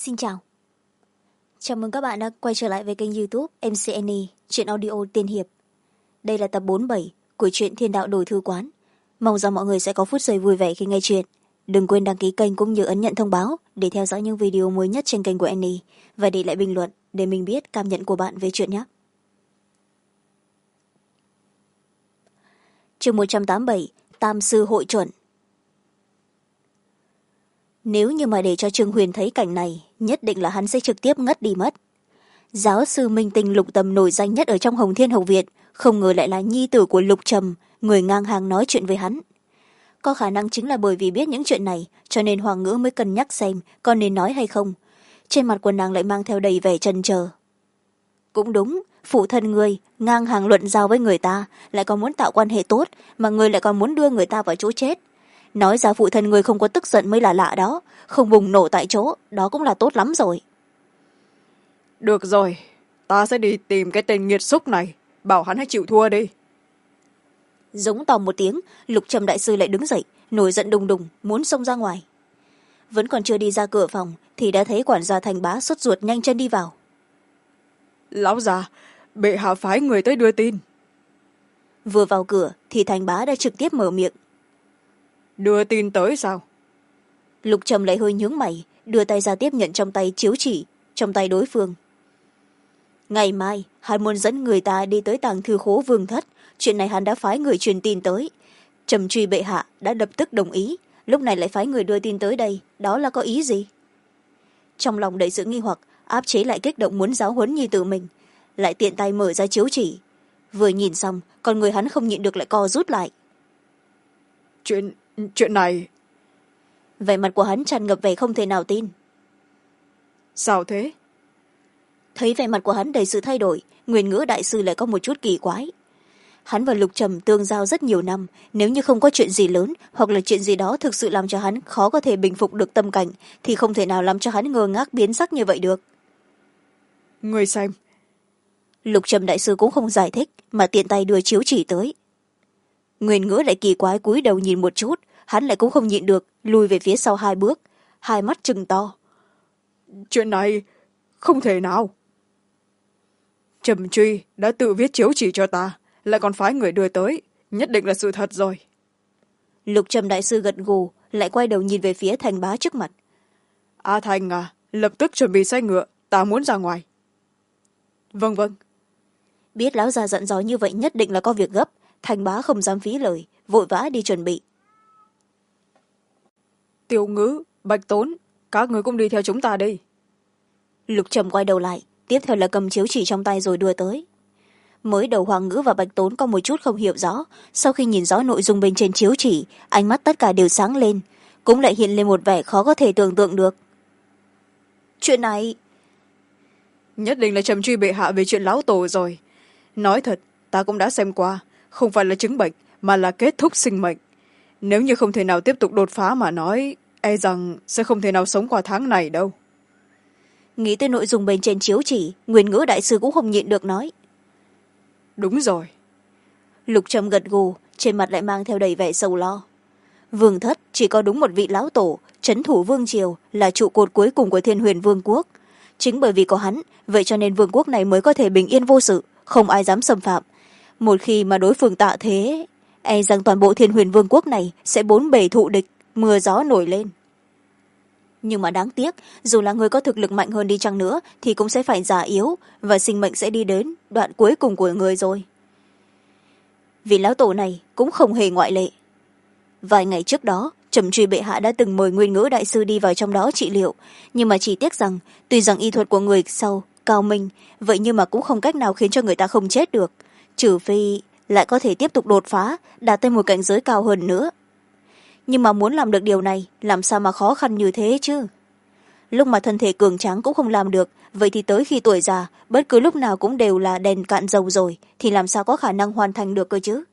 Xin chào. Chào mừng các bạn đã quay trở lại với kênh YouTube MCNE, truyện audio tiên hiệp. Đây là tập 47 của truyện Thiên Đạo Đổi Thư Quán. Mong rằng mọi người sẽ có phút giây vui vẻ khi nghe chuyện. Đừng quên đăng ký kênh cũng như ấn nhận thông báo để theo dõi những video mới nhất trên kênh của Annie và để lại bình luận để mình biết cảm nhận của bạn về chuyện nhé. Chương 187, Tam sư hội chuẩn. Nếu như mà để cho Trương Huyền thấy cảnh này, nhất định là hắn sẽ trực tiếp ngất đi mất. Giáo sư minh tinh Lục Tầm nổi danh nhất ở trong Hồng Thiên Hậu Viện, không ngờ lại là nhi tử của Lục Trầm, người ngang hàng nói chuyện với hắn. Có khả năng chính là bởi vì biết những chuyện này, cho nên Hoàng Ngữ mới cân nhắc xem có nên nói hay không. Trên mặt của nàng lại mang theo đầy vẻ chần chờ. Cũng đúng, phụ thân người ngang hàng luận giao với người ta, lại còn muốn tạo quan hệ tốt, mà người lại còn muốn đưa người ta vào chỗ chết. Nói ra phụ thân người không có tức giận mới là lạ đó, không bùng nổ tại chỗ, đó cũng là tốt lắm rồi. Được rồi, ta sẽ đi tìm cái tên nghiệt xúc này, bảo hắn hãy chịu thua đi. Giống to một tiếng, Lục Trầm đại sư lại đứng dậy, nổi giận đùng đùng, muốn xông ra ngoài. Vẫn còn chưa đi ra cửa phòng, thì đã thấy quản gia Thành Bá sốt ruột nhanh chân đi vào. Lão già, bệ hạ phái người tới đưa tin. Vừa vào cửa, thì Thành Bá đã trực tiếp mở miệng. Đưa tin tới sao? Lục Trầm lại hơi nhướng mày, đưa tay ra tiếp nhận trong tay chiếu chỉ, trong tay đối phương. Ngày mai, hắn muốn dẫn người ta đi tới tàng thư khố Vương Thất, chuyện này hắn đã phái người truyền tin tới. Trầm truy bệ hạ đã lập tức đồng ý, lúc này lại phái người đưa tin tới đây, đó là có ý gì? Trong lòng đầy sự nghi hoặc, áp chế lại kích động muốn giáo huấn nhi tử mình, lại tiện tay mở ra chiếu chỉ. Vừa nhìn xong, con người hắn không nhịn được lại co rút lại. Chuyện này... Vẻ mặt của hắn tràn ngập vẻ không thể nào tin. Sao thế? Thấy vẻ mặt của hắn đầy sự thay đổi, Nguyên Ngữ đại sư lại có một chút kỳ quái. Hắn và Lục Trầm tương giao rất nhiều năm, nếu như không có chuyện gì lớn hoặc là chuyện gì đó thực sự làm cho hắn khó có thể bình phục được tâm cảnh, thì không thể nào làm cho hắn ngơ ngác biến sắc như vậy được. Người xem. Lục Trầm đại sư cũng không giải thích, mà tiện tay đưa chiếu chỉ tới. Nguyên Ngữ lại kỳ quái cúi đầu nhìn một chút, hắn lại cũng không nhịn được, lùi về phía sau 2 bước, hai mắt trừng to. Chuyện này không thể nào. Trầm truy đã tự viết chiếu chỉ cho ta, lại còn phái người đưa tới, nhất định là sự thật rồi. Lục Trầm đại sư gật gù, lại quay đầu nhìn về phía Thành Bá trước mặt. A Thành à, lập tức chuẩn bị xe ngựa, ta muốn ra ngoài. Vâng vâng. Biết lão già dặn dò như vậy nhất định là có việc gấp, Thành Bá không dám phí lời, vội vã đi chuẩn bị. Tiểu Ngữ, Bạch Tốn, các người cũng đi theo chúng ta đi. Lục Trầm quay đầu lại, tiếp theo là cầm chiếu chỉ trong tay rồi đưa tới. Mới đầu Hoàng Ngữ và Bạch Tốn có một chút không hiểu rõ, sau khi nhìn rõ nội dung bên trên chiếu chỉ, ánh mắt tất cả đều sáng lên, cũng lại hiện lên một vẻ khó có thể tưởng tượng được. Chuyện này... Nhất định là Trầm truy bệ hạ về chuyện lão tổ rồi. Nói thật, ta cũng đã xem qua, không phải là chứng bệnh, mà là kết thúc sinh mệnh. Nếu như không thể nào tiếp tục đột phá mà nói, e rằng sẽ không thể nào sống qua tháng này đâu. Nghĩ tới nội dung bên trên chiếu chỉ, Nguyên Ngữ đại sư cũng không nhịn được nói. Đúng rồi. Lục Trầm gật gù, trên mặt lại mang theo đầy vẻ sầu lo. Vương Thất chỉ có đúng một vị lão tổ, trấn thủ vương triều, là trụ cột cuối cùng của Thiên Huyền Vương quốc. Chính bởi vì có hắn, vậy cho nên vương quốc này mới có thể bình yên vô sự, không ai dám xâm phạm. Một khi mà đối phương tạ thế, e rằng toàn bộ Thiên Huyền Vương quốc này sẽ bốn bề thụ địch, mưa gió nổi lên. Nhưng mà đáng tiếc, dù là người có thực lực mạnh hơn đi chăng nữa thì cũng sẽ phải già yếu, và sinh mệnh sẽ đi đến đoạn cuối cùng của người rồi. Vị lão tổ này cũng không hề ngoại lệ. Vài ngày trước đó, Trầm truy bệ hạ đã từng mời Nguyên Ngữ đại sư đi vào trong đó trị liệu, nhưng mà chỉ tiếc rằng tuy rằng y thuật của người sau cao minh, vậy nhưng mà cũng không cách nào khiến cho người ta không chết được, trừ phi lại có thể tiếp tục đột phá, đạt tới một cảnh giới cao hơn nữa. Nhưng mà muốn làm được điều này, làm sao mà khó khăn như thế chứ? Lúc mà thân thể cường tráng cũng không làm được, vậy thì tới khi tuổi già, bất cứ lúc nào cũng đều là đèn cạn dầu rồi, thì làm sao có khả năng hoàn thành được cơ chứ?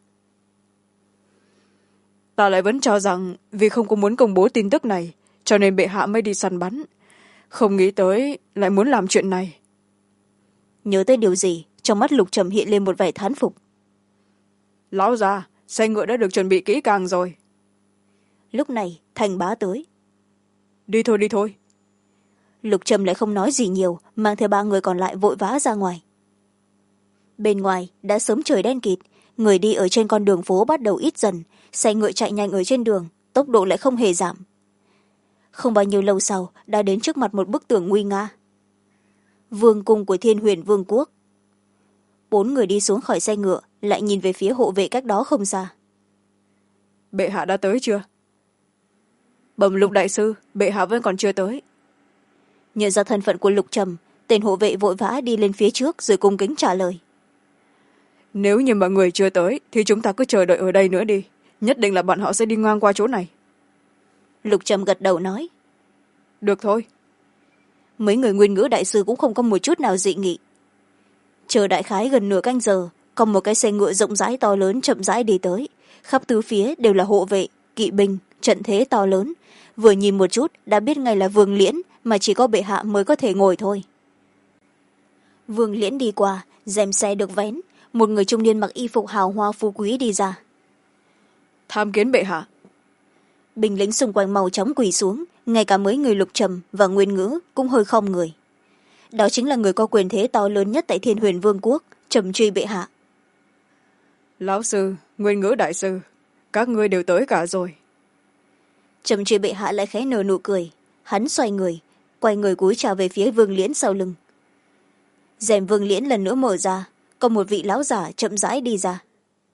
Ta lại vẫn cho rằng vì không có muốn công bố tin tức này, cho nên bệ hạ mới đi săn bắn. Không nghĩ tới lại muốn làm chuyện này. Nhớ tới điều gì, trong mắt Lục Trầm hiện lên một vẻ thán phục. Lão già, xe ngựa đã được chuẩn bị kỹ càng rồi. Lúc này, Thành Bá tới. Đi thôi, đi thôi. Lục trầm lại không nói gì nhiều, mang theo 3 người còn lại vội vã ra ngoài. Bên ngoài đã sớm trời đen kịt, người đi ở trên con đường phố bắt đầu ít dần, xe ngựa chạy nhanh ở trên đường, tốc độ lại không hề giảm. Không bao nhiêu lâu sau đã đến trước mặt một bức tường nguy nga. Vương cung của Thiên Huyền Vương quốc. 4 người đi xuống khỏi xe ngựa, lại nhìn về phía hộ vệ cách đó không xa. Bệ hạ đã tới chưa? Bẩm Lục đại sư, bệ hạ vẫn còn chưa tới. Nhận ra thân phận của Lục trầm, tên hộ vệ vội vã đi lên phía trước rồi cung kính trả lời. Nếu như mà người chưa tới thì chúng ta cứ chờ đợi ở đây nữa đi, nhất định là bọn họ sẽ đi ngang qua chỗ này. Lục trầm gật đầu nói. Được thôi. Mấy người Nguyên Ngữ đại sư cũng không có một chút nào dị nghị. Chờ đại khái gần nửa canh giờ, có một cái xe ngựa rộng rãi to lớn chậm rãi đi tới, khắp tứ phía đều là hộ vệ, kỵ binh, trận thế to lớn, vừa nhìn một chút đã biết ngay là Vương Liễn, mà chỉ có bệ hạ mới có thể ngồi thôi. Vương Liễn đi qua, rèm xe được vén, một người trung niên mặc y phục hào hoa phú quý đi ra. Tham kiến bệ hạ. Binh lính xung quanh mau chóng quỳ xuống, ngay cả mấy người Lục trầm và Nguyên Ngữ cũng hơi khom người. Đó chính là người có quyền thế to lớn nhất tại Thiên Huyền Vương quốc, Trầm Truy bệ hạ. Lão sư, Nguyên Ngữ đại sư, các ngươi đều tới cả rồi. Trầm Truy bệ hạ lại khẽ nở nụ cười, hắn xoay người, quay người cúi chào về phía Vương Liễn sau lưng. Rèm Vương Liễn lần nữa mở ra, có một vị lão giả chậm rãi đi ra.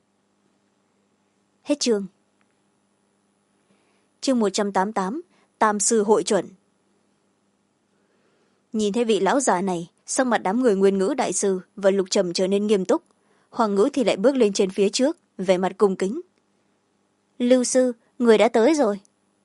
Hết chương. Chương 188, Tam sư hội chuẩn. Nhìn thấy vị lão già này, sắc mặt đám người Nguyên Ngữ đại sư và Lục trầm trở nên nghiêm túc. Hoàng Ngữ thì lại bước lên trên phía trước, vẻ mặt cung kính. Lưu sư, người đã tới rồi.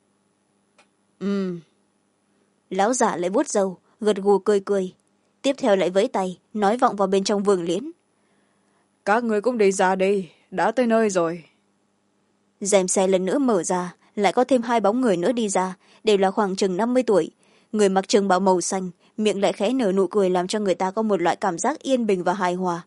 Lão giả lại vuốt râu, gật gù cười cười. Tiếp theo lại vẫy tay, nói vọng vào bên trong Vương Liễn. Các người cũng đi ra đi, đã tới nơi rồi. Rèm xe lần nữa mở ra, lại có thêm 2 bóng người nữa đi ra, đều là khoảng chừng 50 tuổi. Người mặc trường bào màu xanh, miệng lại khẽ nở nụ cười làm cho người ta có một loại cảm giác yên bình và hài hòa.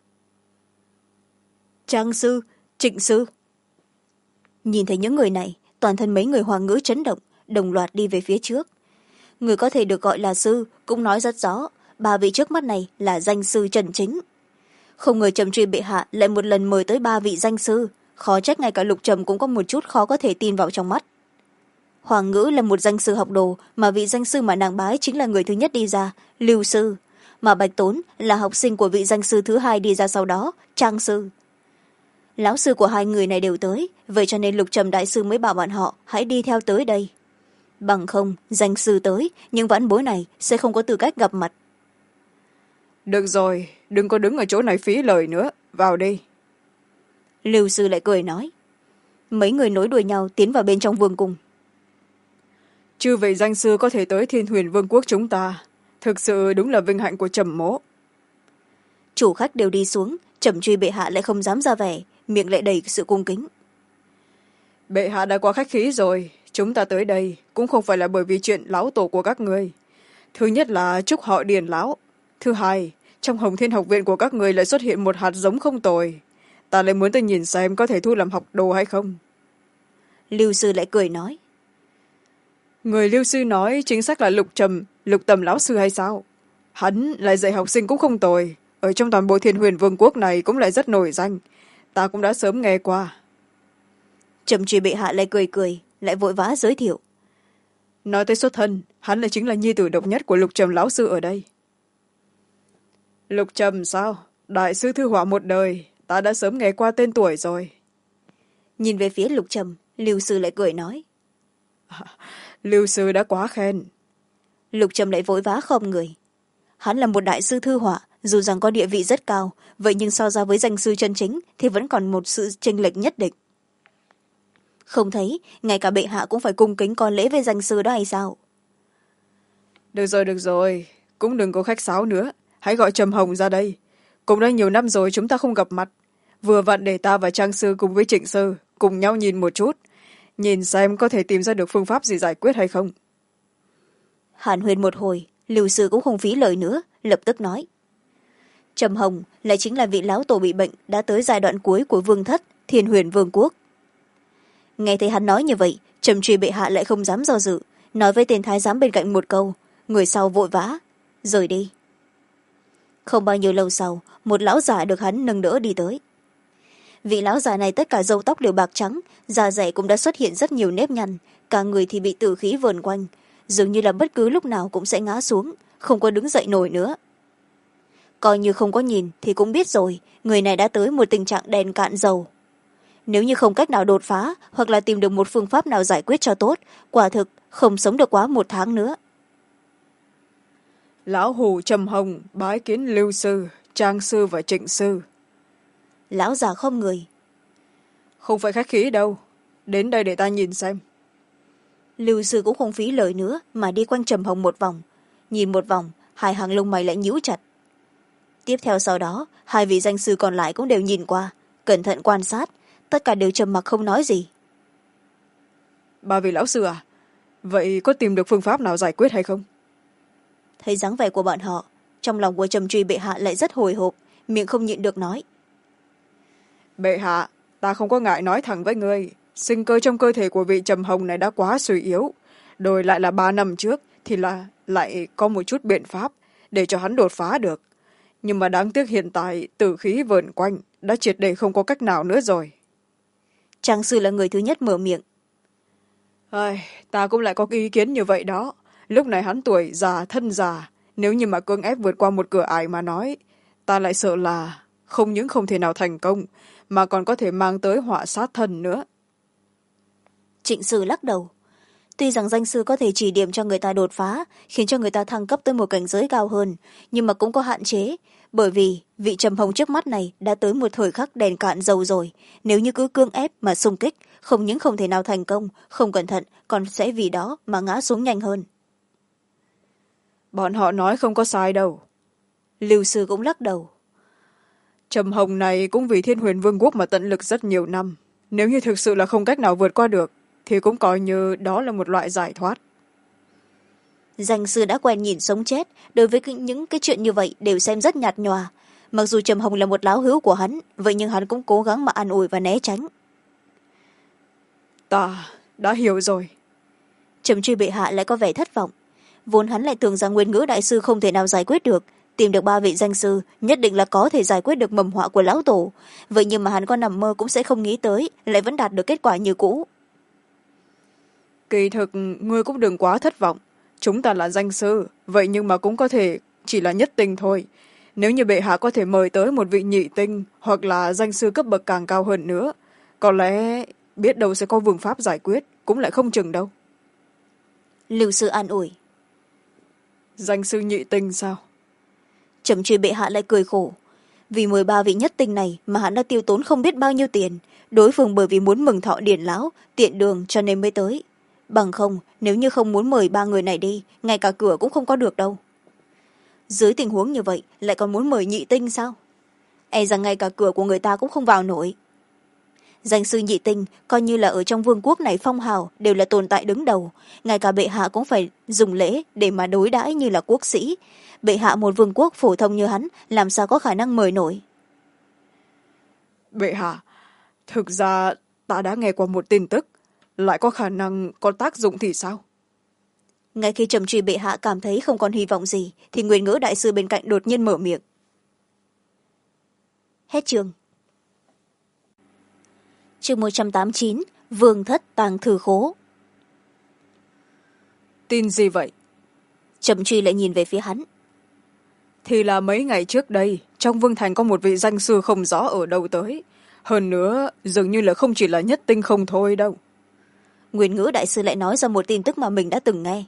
Trang sư, Trịnh sư. Nhìn thấy những người này, toàn thân mấy người Hoàng Ngữ chấn động, đồng loạt đi về phía trước. Người có thể được gọi là sư cũng nói rất rõ, 3 vị trước mắt này là danh sư chân chính. Không ngờ Trầm Truy bệ hạ lại một lần mời tới 3 vị danh sư, khó trách ngay cả Lục trầm cũng có một chút khó có thể tin vào trong mắt. Hoàng Ngữ là một danh sư học đồ, mà vị danh sư mà nàng bái chính là người thứ nhất đi ra, Lưu sư, mà Bạch Tốn là học sinh của vị danh sư thứ 2 đi ra sau đó, Trang sư. Lão sư của 2 người này đều tới, vậy cho nên Lục trầm đại sư mới bảo bọn họ hãy đi theo tới đây. Bằng không, danh sư tới, nhưng vãn bối này sẽ không có tư cách gặp mặt. Được rồi, đừng có đứng ở chỗ này phí lời nữa, vào đi. Lưu sư lại cười nói. Mấy người nối đuôi nhau tiến vào bên trong vương cung. Chư vị danh sư có thể tới Thiên Huyền Vương quốc chúng ta, thực sự đúng là vinh hạnh của Trầm mỗ. Chủ khách đều đi xuống, Trầm Truy bệ hạ lại không dám ra vẻ, miệng lại đầy sự cung kính. Bệ hạ đã quá khách khí rồi, chúng ta tới đây cũng không phải là bởi vì chuyện lão tổ của các người. Thứ nhất là chúc họ Điền lão, thứ hai, trong Hồng Thiên học viện của các người lại xuất hiện một hạt giống không tồi, ta lại muốn tới nhìn xem có thể thu làm học đồ hay không. Lưu sư lại cười nói. Người Lưu sư nói chính xác là Lục Tầm lão sư hay sao? Hắn lại dạy học sinh cũng không tồi, ở trong toàn bộ Thiên Huyền Vương quốc này cũng lại rất nổi danh, ta cũng đã sớm nghe qua. Trầm Truy bệ hạ lại cười cười, lại vội vã giới thiệu. Nói tới xuất thân, hắn lại chính là nhi tử độc nhất của Lục Trầm lão sư ở đây. Lục Trầm sao? Đại sư thư họa một đời, ta đã sớm nghe qua tên tuổi rồi. Nhìn về phía Lục Trầm, Lưu sư lại cười nói. Lưu sư đã quá khen. Lục Trầm lại vội vã khom người. Hắn là một đại sư thư họa, dù rằng có địa vị rất cao, vậy nhưng so ra với danh sư chân chính thì vẫn còn một sự chênh lệch nhất định. Không thấy, ngay cả bệ hạ cũng phải cung kính con lễ với danh sư đó hay sao? Được rồi, cũng đừng có khách sáo nữa, hãy gọi Trầm Hồng ra đây. Cũng đã nhiều năm rồi chúng ta không gặp mặt, vừa vặn để ta và Trang sư cùng với Trịnh sư cùng nhau nhìn một chút, nhìn xem có thể tìm ra được phương pháp gì giải quyết hay không. Hàn huyên một hồi, Lưu sư cũng không phí lời nữa, lập tức nói. Trầm Hồng lại chính là vị lão tổ bị bệnh đã tới giai đoạn cuối của vương thất Thiên Huyền Vương quốc. Nghe thấy hắn nói như vậy, Trầm Truy bệ hạ lại không dám do dự, nói với tên thái giám bên cạnh một câu, người sau vội vã rời đi. Không bao nhiêu lâu sau, một lão già được hắn nâng đỡ đi tới. Vị lão già này tất cả râu tóc đều bạc trắng, da dẻ cũng đã xuất hiện rất nhiều nếp nhăn, cả người thì bị tử khí vờn quanh, dường như là bất cứ lúc nào cũng sẽ ngã xuống, không có đứng dậy nổi nữa. Coi như không có nhìn thì cũng biết rồi, người này đã tới một tình trạng đèn cạn dầu. Nếu như không cách nào đột phá hoặc là tìm được một phương pháp nào giải quyết cho tốt, quả thực không sống được quá 1 tháng nữa. Lão Hù Trầm Hồng bái kiến Lưu sư, Trang sư và Trịnh sư. Lão già không người. Không phải khách khí đâu, đến đây để ta nhìn xem. Lưu sư cũng không phí lời nữa mà đi quanh Trầm Hồng một vòng. Nhìn một vòng, hai hàng lông mày lại nhíu chặt. Tiếp theo sau đó, hai vị danh sư còn lại cũng đều nhìn qua, cẩn thận quan sát, tất cả đều trầm mặc không nói gì. Ba vị lão sư à, vậy có tìm được phương pháp nào giải quyết hay không? Thấy dáng vẻ của bọn họ, trong lòng của Trầm Truy bệ hạ lại rất hồi hộp, miệng không nhịn được nói. Bệ hạ, ta không có ngại nói thẳng với ngươi, sinh cơ trong cơ thể của vị Trầm Hồng này đã quá suy yếu, đổi lại là 3 năm trước thì lại có một chút biện pháp để cho hắn đột phá được. Nhưng mà đáng tiếc hiện tại tử khí vờn quanh đã triệt để không có cách nào nữa rồi. Trang sư là người thứ nhất mở miệng. Ta cũng lại có cái ý kiến như vậy đó. Lúc này hắn tuổi già thân già, nếu như mà cưỡng ép vượt qua một cửa ải mà nói, ta lại sợ là không những không thể nào thành công mà còn có thể mang tới họa sát thân nữa. Trịnh sư lắc đầu. Tuy rằng danh sư có thể chỉ điểm cho người ta đột phá, khiến cho người ta thăng cấp tới một cảnh giới cao hơn, nhưng mà cũng có hạn chế, bởi vì vị Trầm Hồng trước mắt này đã tới một thời khắc đèn cạn dầu rồi. Nếu như cứ cưỡng ép mà xung kích, không những không thể nào thành công, không cẩn thận còn sẽ vì đó mà ngã xuống nhanh hơn. Bọn họ nói không có sai đâu. Lưu sư cũng lắc đầu. Trầm Hồng này cũng vì Thiên Huyền Vương quốc mà tận lực rất nhiều năm. Nếu như thực sự là không cách nào vượt qua được, thì cũng coi như đó là một loại giải thoát. Danh sư đã quen nhìn sống chết, đối với những cái chuyện như vậy đều xem rất nhạt nhòa. Mặc dù Trầm Hồng là một láo hữu của hắn, vậy nhưng hắn cũng cố gắng mà an ủi và né tránh. Ta đã hiểu rồi. Trầm Truy bệ hạ lại có vẻ thất vọng. Vốn hắn lại tưởng rằng Nguyên Ngữ đại sư không thể nào giải quyết được, tìm được 3 vị danh sư nhất định là có thể giải quyết được mầm họa của lão tổ. Vậy nhưng mà hắn có nằm mơ cũng sẽ không nghĩ tới, lại vẫn đạt được kết quả như cũ. Kỳ thực ngươi cũng đừng quá thất vọng. Chúng ta là danh sư, vậy nhưng mà cũng có thể chỉ là nhất tinh thôi. Nếu như bệ hạ có thể mời tới một vị nhị tinh hoặc là danh sư cấp bậc càng cao hơn nữa, có lẽ biết đâu sẽ có phương pháp giải quyết, cũng lại không chừng đâu. Lưu sư an ủi. Danh sư nhị tinh sao? Trầm Truy bệ hạ lại cười khổ. Vì 13 vị nhất tinh này mà hắn đã tiêu tốn không biết bao nhiêu tiền, đối phương bởi vì muốn mừng thọ điển lão tiện đường cho nên mới tới. Bằng không, nếu như không muốn mời 3 người này đi, ngay cả cửa cũng không có được đâu. Dưới tình huống như vậy lại còn muốn mời nhị tinh sao? E rằng ngay cả cửa của người ta cũng không vào nổi. Danh sư nhị tinh coi như là ở trong vương quốc này phong hào đều là tồn tại đứng đầu, ngay cả bệ hạ cũng phải dùng lễ để mà đối đãi như là quốc sĩ. Bệ hạ một vương quốc phổ thông như hắn làm sao có khả năng mời nổi. Bệ hạ, thực ra ta đã nghe qua một tin tức, lại có khả năng có tác dụng thì sao? Ngay khi Trầm Truy bệ hạ cảm thấy không còn hy vọng gì thì Nguyên Ngữ đại sư bên cạnh đột nhiên mở miệng. Hết chương. Chương 189, Vương thất tàng thư khố. Tin gì vậy? Trầm Truy lại nhìn về phía hắn. Thì là mấy ngày trước đây, trong vương thành có một vị danh sư không rõ ở đâu tới. Hơn nữa, dường như là không chỉ là nhất tinh không thôi đâu. Nguyên Ngữ đại sư lại nói ra một tin tức mà mình đã từng nghe.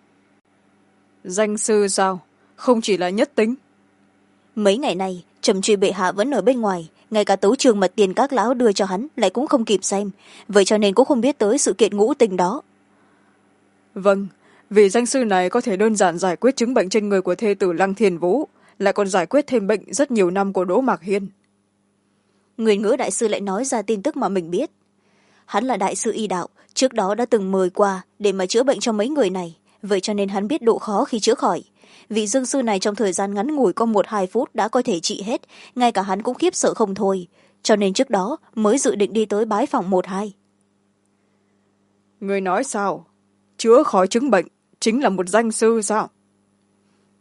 Danh sư sao? Không chỉ là nhất tinh? Mấy ngày này, Trầm Truy bệ hạ vẫn ở bên ngoài, ngay cả tấu chương mà tiền các lão đưa cho hắn lại cũng không kịp xem, vậy cho nên cũng không biết tới sự kiện ngũ tinh đó. Vâng, vị danh sư này có thể đơn giản giải quyết chứng bệnh trên người của thê tử Lăng Thiền Vũ, lại còn giải quyết thêm bệnh rất nhiều năm của Đỗ Mạc Hiên. Nguyên Ngữ đại sư lại nói ra tin tức mà mình biết. Hắn là đại sư y đạo, trước đó đã từng mời qua để mà chữa bệnh cho mấy người này, vậy cho nên hắn biết độ khó khi chữa khỏi. Vị dương sư này trong thời gian ngắn ngủi có 1-2 phút đã có thể trị hết, ngay cả hắn cũng khiếp sợ không thôi, cho nên trước đó mới dự định đi tới bái phòng 1-2. Người nói sao? Chữa khỏi chứng bệnh chính là một danh sư sao?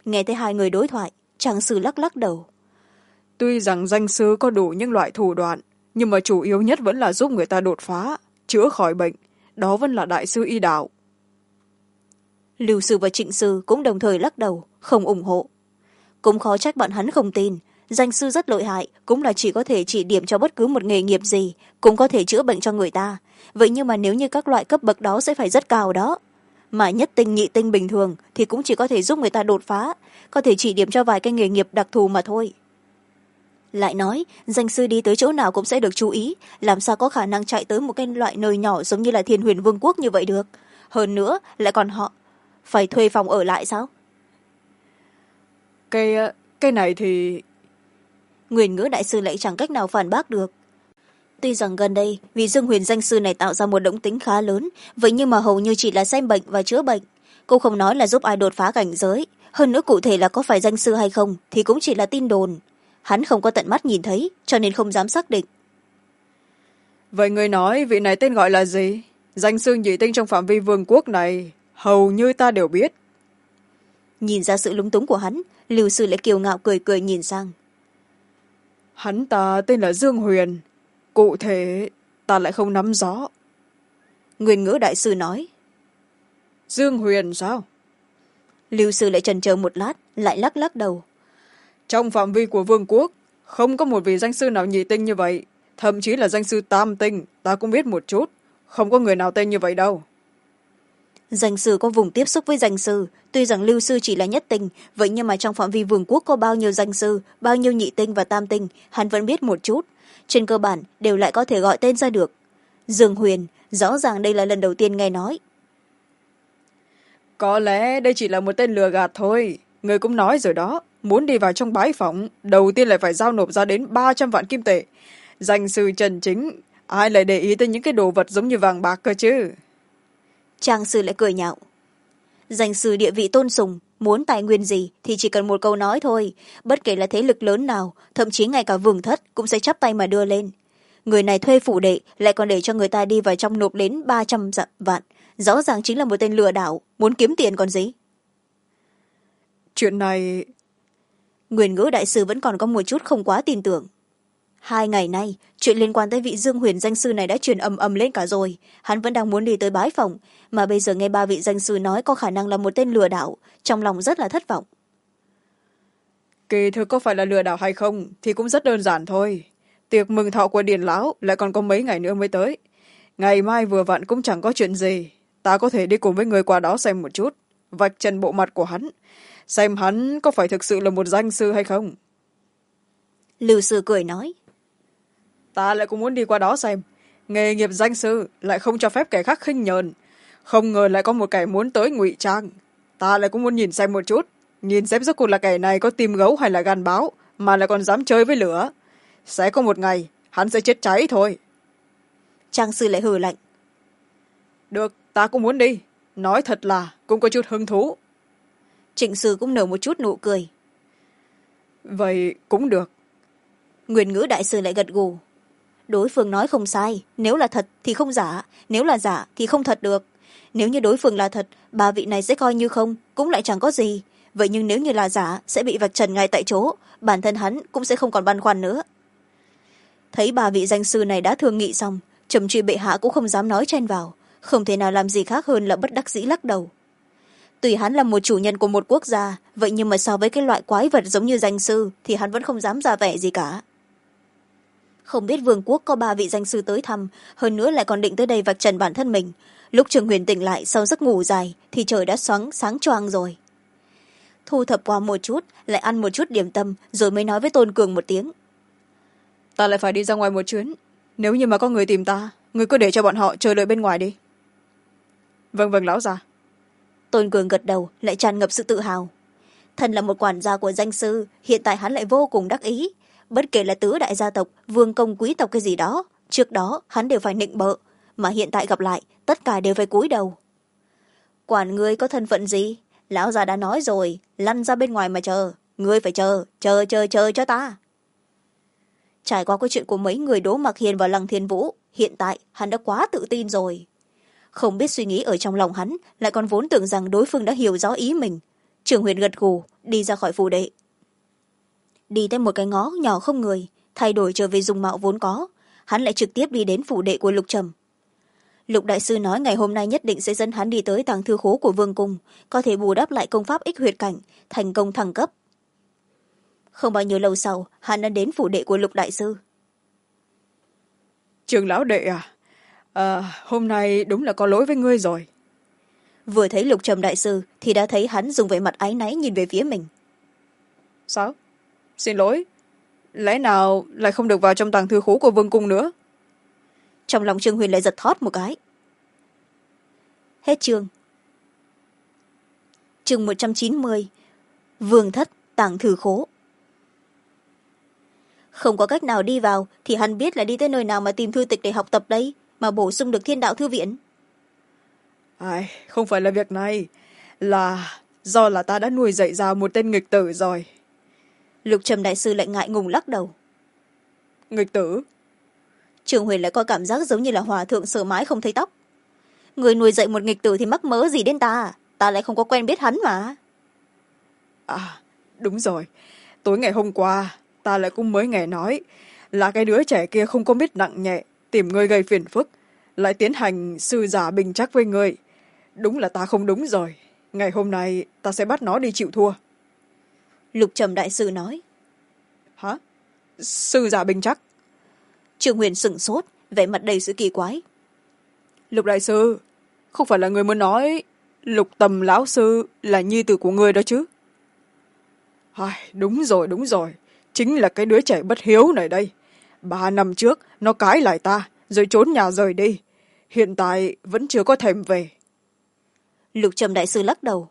nghe thấy hai người đối thoại, Trang sư lắc lắc đầu. Tuy rằng danh sư có đủ những loại thủ đoạn, nhưng mà chủ yếu nhất vẫn là giúp người ta đột phá, chữa khỏi bệnh. Đó vẫn là đại sư y đạo. Lưu sư và Trịnh sư cũng đồng thời lắc đầu, không ủng hộ. Cũng khó trách bọn hắn không tin. Danh sư rất lợi hại, cũng là chỉ có thể chỉ điểm cho bất cứ một nghề nghiệp gì, cũng có thể chữa bệnh cho người ta. Vậy nhưng mà nếu như các loại cấp bậc đó sẽ phải rất cao đó. Mà nhất tinh nhị tinh bình thường thì cũng chỉ có thể giúp người ta đột phá, có thể chỉ điểm cho vài cái nghề nghiệp đặc thù mà thôi. Lại nói, danh sư đi tới chỗ nào cũng sẽ được chú ý, làm sao có khả năng chạy tới một cái loại nơi nhỏ giống như là Thiên Huyền Vương quốc như vậy được. Hơn nữa, lại còn họ phải thuê phòng ở lại sao? Cái này thì... Nguyên Ngữ đại sư lại chẳng cách nào phản bác được. Tuy rằng gần đây, vì Dương Huyền danh sư này tạo ra một động tĩnh khá lớn, vậy nhưng mà hầu như chỉ là xem bệnh và chữa bệnh. Cô không nói là giúp ai đột phá cảnh giới. Hơn nữa cụ thể là có phải danh sư hay không thì cũng chỉ là tin đồn. Hắn không có tận mắt nhìn thấy, cho nên không dám xác định. Vậy người nói vị này tên gọi là gì? Danh sư nhị tinh trong phạm vi vương quốc này, hầu như ta đều biết. Nhìn ra sự lúng túng của hắn, Lưu sư lại kiêu ngạo cười cười nhìn sang. Hắn ta tên là Dương Huyền. Cụ thể, ta lại không nắm rõ. Nguyên Ngữ đại sư nói. Dương Huyền sao? Lưu sư lại chần chờ một lát, lại lắc lắc đầu. Trong phạm vi của vương quốc, không có một vị danh sư nào nhị tinh như vậy. Thậm chí là danh sư tam tinh, ta cũng biết một chút. Không có người nào tên như vậy đâu. Danh sư có vùng tiếp xúc với danh sư, tuy rằng Lưu sư chỉ là nhất tinh, vậy nhưng mà trong phạm vi vương quốc có bao nhiêu danh sư, bao nhiêu nhị tinh và tam tinh, hắn vẫn biết một chút. Trên cơ bản đều lại có thể gọi tên ra được. Dương Huyền, rõ ràng đây là lần đầu tiên nghe nói. Có lẽ đây chỉ là một tên lừa gạt thôi. Người cũng nói rồi đó, muốn đi vào trong bái phỏng, đầu tiên lại phải giao nộp ra đến 300 vạn kim tệ. Danh sư chân chính, ai lại để ý tới những cái đồ vật giống như vàng bạc cơ chứ? Trang sư lại cười nhạo. Danh sư địa vị tôn sùng, muốn tài nguyên gì thì chỉ cần một câu nói thôi. Bất kể là thế lực lớn nào, thậm chí ngay cả vương thất cũng sẽ chắp tay mà đưa lên. Người này thuê phủ đệ, lại còn để cho người ta đi vào trong nộp đến 300 vạn. Rõ ràng chính là một tên lừa đảo, muốn kiếm tiền còn gì. Chuyện này... Nguyên Ngữ đại sư vẫn còn có một chút không quá tin tưởng. 2 ngày nay, chuyện liên quan tới vị Dương Huyền danh sư này đã truyền ầm ầm lên cả rồi. Hắn vẫn đang muốn đi tới bái phỏng, mà bây giờ nghe 3 vị danh sư nói có khả năng là một tên lừa đảo, trong lòng rất là thất vọng. Kỳ thực có phải là lừa đảo hay không thì cũng rất đơn giản thôi. Tiệc mừng thọ của Điền lão lại còn có mấy ngày nữa mới tới. Ngày mai vừa vặn cũng chẳng có chuyện gì. Ta có thể đi cùng với người qua đó xem một chút, vạch trần bộ mặt của hắn, xem hắn có phải thực sự là một danh sư hay không. Lưu sư cười nói. Ta lại cũng muốn đi qua đó xem. Nghề nghiệp danh sư lại không cho phép kẻ khác khinh nhờn. Không ngờ lại có một kẻ muốn tới ngụy trang. Ta lại cũng muốn nhìn xem một chút. Nhìn xem rốt cuộc là kẻ này có tim gấu hay là gan báo, mà lại còn dám chơi với lửa. Sẽ có một ngày, hắn sẽ chết cháy thôi. Trang sư lại hừ lạnh. Được, ta cũng muốn đi. Nói thật là cũng có chút hứng thú. Trịnh sư cũng nở một chút nụ cười. Vậy cũng được. Nguyên Ngữ đại sư lại gật gù. Đối phương nói không sai, nếu là thật thì không giả, nếu là giả thì không thật được. Nếu như đối phương là thật, 3 vị này sẽ coi như không, cũng lại chẳng có gì. Vậy nhưng nếu như là giả, sẽ bị vạch trần ngay tại chỗ, bản thân hắn cũng sẽ không còn băn khoăn nữa. Thấy 3 vị danh sư này đã thương nghị xong, Trầm Truy bệ hạ cũng không dám nói chen vào, không thể nào làm gì khác hơn là bất đắc dĩ lắc đầu. Tuy hắn là một chủ nhân của một quốc gia, vậy nhưng mà so với cái loại quái vật giống như danh sư thì hắn vẫn không dám ra vẻ gì cả. Không biết vương quốc có 3 vị danh sư tới thăm, hơn nữa lại còn định tới đây vạch trần bản thân mình. Lúc Trường Huyền tỉnh lại sau giấc ngủ dài thì trời đã sáng choang rồi. Thu thập qua một chút, lại ăn một chút điểm tâm, rồi mới nói với Tôn Cường một tiếng. Ta lại phải đi ra ngoài một chuyến. Nếu như mà có người tìm ta, người cứ để cho bọn họ chờ đợi bên ngoài đi. Vâng vâng, lão già. Tôn Cường gật đầu, lại tràn ngập sự tự hào. Thân là một quản gia của danh sư, hiện tại hắn lại vô cùng đắc ý. Bất kể là tứ đại gia tộc, vương công quý tộc cái gì đó, trước đó hắn đều phải nịnh bợ, mà hiện tại gặp lại, tất cả đều phải cúi đầu. Quản ngươi có thân phận gì? Lão già đã nói rồi, lăn ra bên ngoài mà chờ. Ngươi phải chờ cho ta. Trải qua cái chuyện của mấy người Đỗ Mặc Hiền và Lăng Thiên Vũ, hiện tại hắn đã quá tự tin rồi. Không biết suy nghĩ ở trong lòng hắn, lại còn vốn tưởng rằng đối phương đã hiểu rõ ý mình. Trường Huyền gật gù, đi ra khỏi phủ đệ. Đi tới một cái ngõ nhỏ không người, thay đổi trở về dung mạo vốn có, hắn lại trực tiếp đi đến phủ đệ của Lục Trầm. Lục đại sư nói ngày hôm nay nhất định sẽ dẫn hắn đi tới tàng thư khố của vương cung, có thể bù đắp lại công pháp ích huyệt cảnh, thành công thăng cấp. Không bao nhiêu lâu sau, hắn đã đến phủ đệ của Lục đại sư. Trường lão đệ hôm nay đúng là có lỗi với ngươi rồi. Vừa thấy Lục Trầm đại sư thì đã thấy hắn dùng vẻ mặt áy náy nhìn về phía mình. Sao? Xin lỗi, lẽ nào lại không được vào trong tàng thư khố của vương cung nữa? Trong lòng Trương Huyền lại giật thót một cái. Hết chương. Chương 190. Vương thất tàng thư khố. Không có cách nào đi vào thì hắn biết là đi tới nơi nào mà tìm thư tịch để học tập đây, mà bổ sung được Thiên Đạo thư viện. Không phải là việc này, là do là ta đã nuôi dạy ra một tên nghịch tử rồi. Lục Trầm đại sư lại ngại ngùng lắc đầu. Nghịch tử? Trương Huyền lại có cảm giác giống như là hòa thượng sợ mãi không thấy tóc. Người nuôi dạy một nghịch tử thì mắc mớ gì đến ta lại không có quen biết hắn mà. Đúng rồi, tối ngày hôm qua ta lại cũng mới nghe nói là cái đứa trẻ kia không có biết nặng nhẹ, tìm ngươi gây phiền phức, lại tiến hành sư giả bình trắc với ngươi. Đúng là ta không đúng rồi, ngày hôm nay ta sẽ bắt nó đi chịu thua. Lục Trầm đại sư nói. Hả? Sư giả bình trắc? Trương Huyền sửng sốt, vẻ mặt đầy sự kỳ quái. Lục đại sư, không phải là người muốn nói Lục Tầm lão sư là nhi tử của ngươi đó chứ? Đúng rồi, chính là cái đứa trẻ bất hiếu này đây. 3 năm trước nó cãi lại ta rồi trốn nhà rời đi, hiện tại vẫn chưa có thèm về. Lục Trầm đại sư lắc đầu.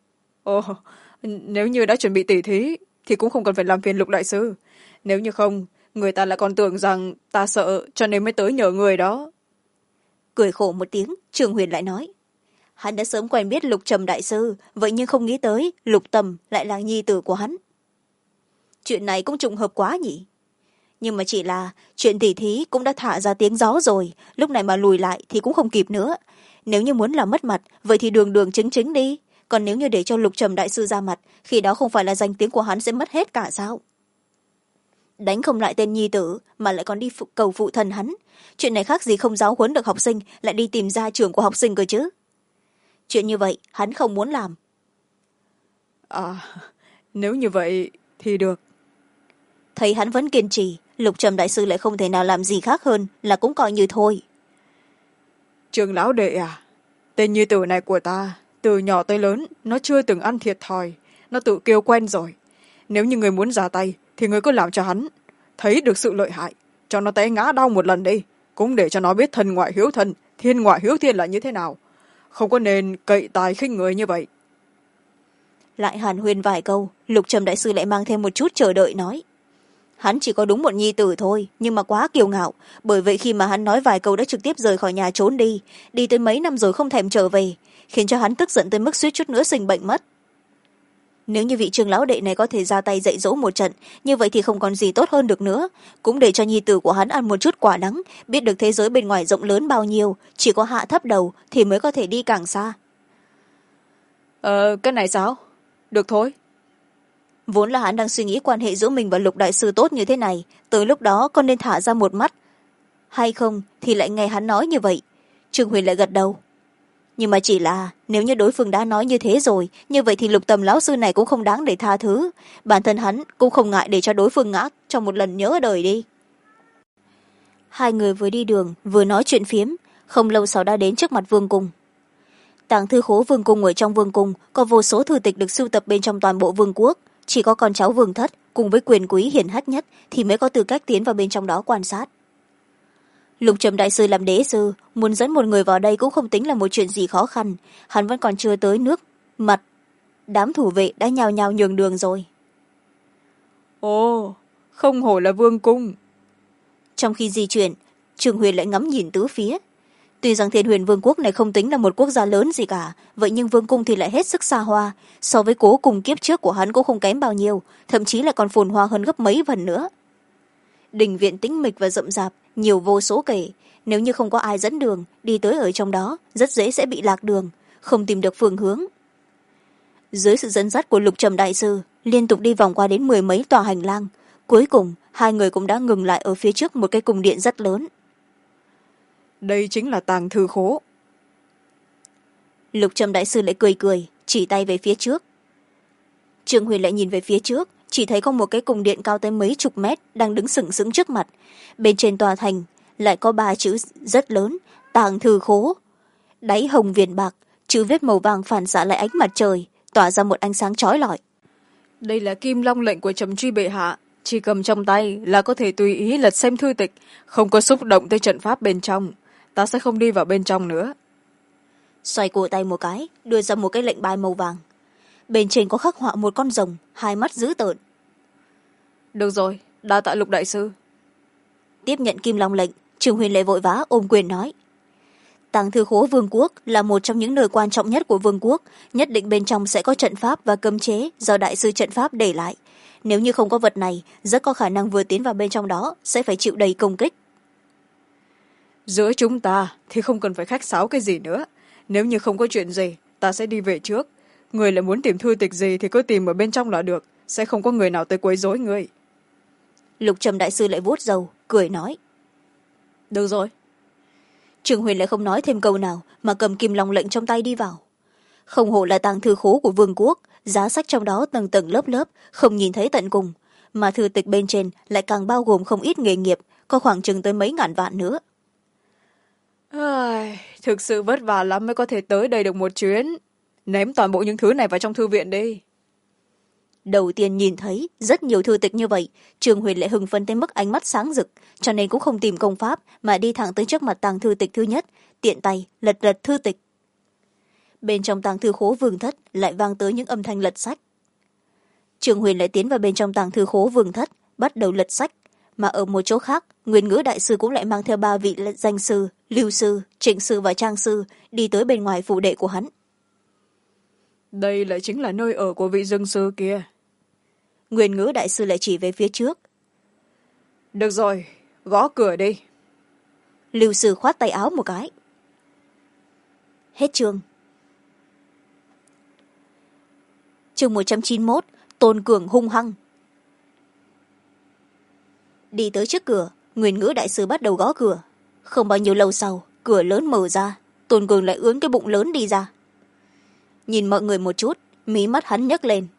Nếu như đã chuẩn bị tỉ thí thì cũng không cần phải làm phiền Lục đại sư. Nếu như không, người ta lại còn tưởng rằng ta sợ cho nên mới tới nhờ người đó. Cười khổ một tiếng, Trương Huyền lại nói. Hắn đã sớm quen biết Lục Trầm đại sư, vậy nhưng không nghĩ tới Lục Tầm lại là nhi tử của hắn. Chuyện này cũng trùng hợp quá nhỉ. Nhưng mà chỉ là chuyện tỉ thí cũng đã thả ra tiếng gió rồi, lúc này mà lùi lại thì cũng không kịp nữa. Nếu như muốn làm mất mặt, vậy thì đường đường chính chính đi. Còn nếu như để cho Lục Trầm đại sư ra mặt, khi đó không phải là danh tiếng của hắn sẽ mất hết cả sao? Đánh không lại tên nhi tử mà lại còn đi cầu phụ thân hắn. Chuyện này khác gì không giáo huấn được học sinh, lại đi tìm gia trưởng của học sinh cơ chứ. Chuyện như vậy hắn không muốn làm. Nếu như vậy thì được. Thấy hắn vẫn kiên trì, Lục Trầm đại sư lại không thể nào làm gì khác hơn là cũng coi như thôi. Trường lão đệ tên nhi tử này của ta từ nhỏ tới lớn nó chưa từng ăn thiệt thòi, nó tự kêu quen rồi. Nếu như người muốn ra tay thì người cứ làm cho hắn thấy được sự lợi hại, cho nó té ngã đau một lần đi, cũng để cho nó biết thân ngoại hiếu thân, thiên ngoại hiếu thiên là như thế nào. Không có nên cậy tài khinh người như vậy. Lại hàn huyên vài câu, Lục Trầm đại sư lại mang thêm một chút chờ đợi nói. Hắn chỉ có đúng một nhi tử thôi, nhưng mà quá kiêu ngạo, bởi vậy khi mà hắn nói vài câu đã trực tiếp rời khỏi nhà trốn đi tới mấy năm rồi không thèm trở về, khiến cho hắn tức giận tới mức suýt chút nữa sinh bệnh mất. Nếu như vị Trường lão đệ này có thể ra tay dạy dỗ một trận, như vậy thì không còn gì tốt hơn được nữa, cũng để cho nhi tử của hắn ăn một chút quả đắng, biết được thế giới bên ngoài rộng lớn bao nhiêu, chỉ có hạ thấp đầu thì mới có thể đi càng xa. Cái này sao? Được thôi. Vốn là hắn đang suy nghĩ quan hệ giữa mình và Lục đại sư tốt như thế này, tới lúc đó con nên thả ra một mắt hay không thì lại nghe hắn nói như vậy. Trương Huyền lại gật đầu. Nhưng mà chỉ là nếu như đối phương đã nói như thế rồi, như vậy thì Lục Tầm lão sư này cũng không đáng để tha thứ, bản thân hắn cũng không ngại để cho đối phương ngã trong một lần nhớ đời đi. Hai người vừa đi đường vừa nói chuyện phiếm, không lâu sau đã đến trước mặt vương cung. Tàng thư khố vương cung, ở trong vương cung có vô số thư tịch được sưu tập bên trong toàn bộ vương quốc, chỉ có con cháu vương thất cùng với quyền quý hiển hách nhất thì mới có tư cách tiến vào bên trong đó quan sát. Lục Trầm đại sư làm đế sư, muốn dẫn một người vào đây cũng không tính là một chuyện gì khó khăn, hắn vẫn còn chưa tới nước mặt, đám thủ vệ đã nhào nhào nhường đường rồi. Không hổ là vương cung. Trong khi di chuyển, Trương Huyền lại ngắm nhìn tứ phía. Tuy rằng Thiên Huyền vương quốc này không tính là một quốc gia lớn gì cả, vậy nhưng vương cung thì lại hết sức xa hoa, so với cố cùng kiếp trước của hắn cũng không kém bao nhiêu, thậm chí là còn phồn hoa hơn gấp mấy phần nữa. Đình viện tĩnh mịch và rậm rạp, nhiều vô số kể, nếu như không có ai dẫn đường đi tới ở trong đó rất dễ sẽ bị lạc đường, không tìm được phương hướng. dưới sự dẫn dắt của Lục Trầm đại sư liên tục đi vòng qua đến 10 mấy tòa hành lang. Cuối cùng hai người cũng đã ngừng lại ở phía trước một cái cung điện rất lớn. Đây chính là tàng thư khố. Lục Trầm đại sư lại cười cười, chỉ tay về phía trước. Trương Huyền lại nhìn về phía trước, chỉ thấy có một cái cung điện cao tới mấy chục mét đang đứng sừng sững trước mặt. Bên trên tòa thành lại có 3 chữ rất lớn: tàng thư khố. Đáy hồng viền bạc, chữ viết màu vàng phản xạ lại ánh mặt trời, tỏa ra một ánh sáng chói lọi. Đây là kim long lệnh của Trầm Truy bệ hạ, chỉ cầm trong tay là có thể tùy ý lật xem thư tịch, không có xúc động tới trận pháp bên trong. Ta sẽ không đi vào bên trong nữa. Xoay cổ tay một cái, đưa ra một cái lệnh bài màu vàng. Bên trên có khắc họa một con rồng, hai mắt dữ tợn. Được rồi, đa tạ Lục đại sư. Tiếp nhận kim long lệnh, Trương Huyền lại vội vã ôm quyền nói: tàng thư khố vương quốc là một trong những nơi quan trọng nhất của vương quốc, nhất định bên trong sẽ có trận pháp và cấm chế do đại sư trận pháp để lại. Nếu như không có vật này, rất có khả năng vừa tiến vào bên trong đó sẽ phải chịu đầy công kích. Giữa chúng ta thì không cần phải khách sáo cái gì nữa. Nếu như không có chuyện gì, ta sẽ đi về trước. Người lại muốn tìm thư tịch gì thì cứ tìm ở bên trong là được, sẽ không có người nào tới quấy rối người. Lục Trầm đại sư lại vuốt râu, cười nói: được rồi. Trương Huyền lại không nói thêm câu nào mà cầm kim long lệnh trong tay đi vào. Không hổ là tàng thư khố của vương quốc, giá sách trong đó tầng tầng lớp lớp, không nhìn thấy tận cùng, mà thư tịch bên trên lại càng bao gồm không ít nghề nghiệp, có khoảng chừng tới mấy ngàn vạn nữa. Thực sự vất vả lắm mới có thể tới đây được một chuyến. Ném toàn bộ những thứ này vào trong thư viện đi. Đầu tiên nhìn thấy rất nhiều thư tịch như vậy, Trương Huyền lại hưng phấn tới mức ánh mắt sáng rực, cho nên cũng không tìm công pháp mà đi thẳng tới trước mặt tàng thư tịch thứ nhất, tiện tay lật lật thư tịch. Bên trong tàng thư khố vương thất lại vang tới những âm thanh lật sách. Trương Huyền lại tiến vào bên trong tàng thư khố vương thất, bắt đầu lật sách, mà ở một chỗ khác, Nguyên Ngữ đại sư cũng lại mang theo 3 vị danh sư, Lưu sư, Trịnh sư và Trang sư đi tới bên ngoài phủ đệ của hắn. Đây lại chính là nơi ở của vị dương sư kia. Nguyên Ngữ đại sư lại chỉ về phía trước. Được rồi, gõ cửa đi. Lưu sư khoát tay áo một cái. Hết chương. Chương 191, Tôn Cường hung hăng. Đi tới trước cửa, Nguyên Ngữ đại sư bắt đầu gõ cửa. Không bao nhiêu lâu sau, cửa lớn mở ra, Tôn Cường lại ướn cái bụng lớn đi ra. Nhìn mọi người một chút, mí mắt hắn nhấc lên.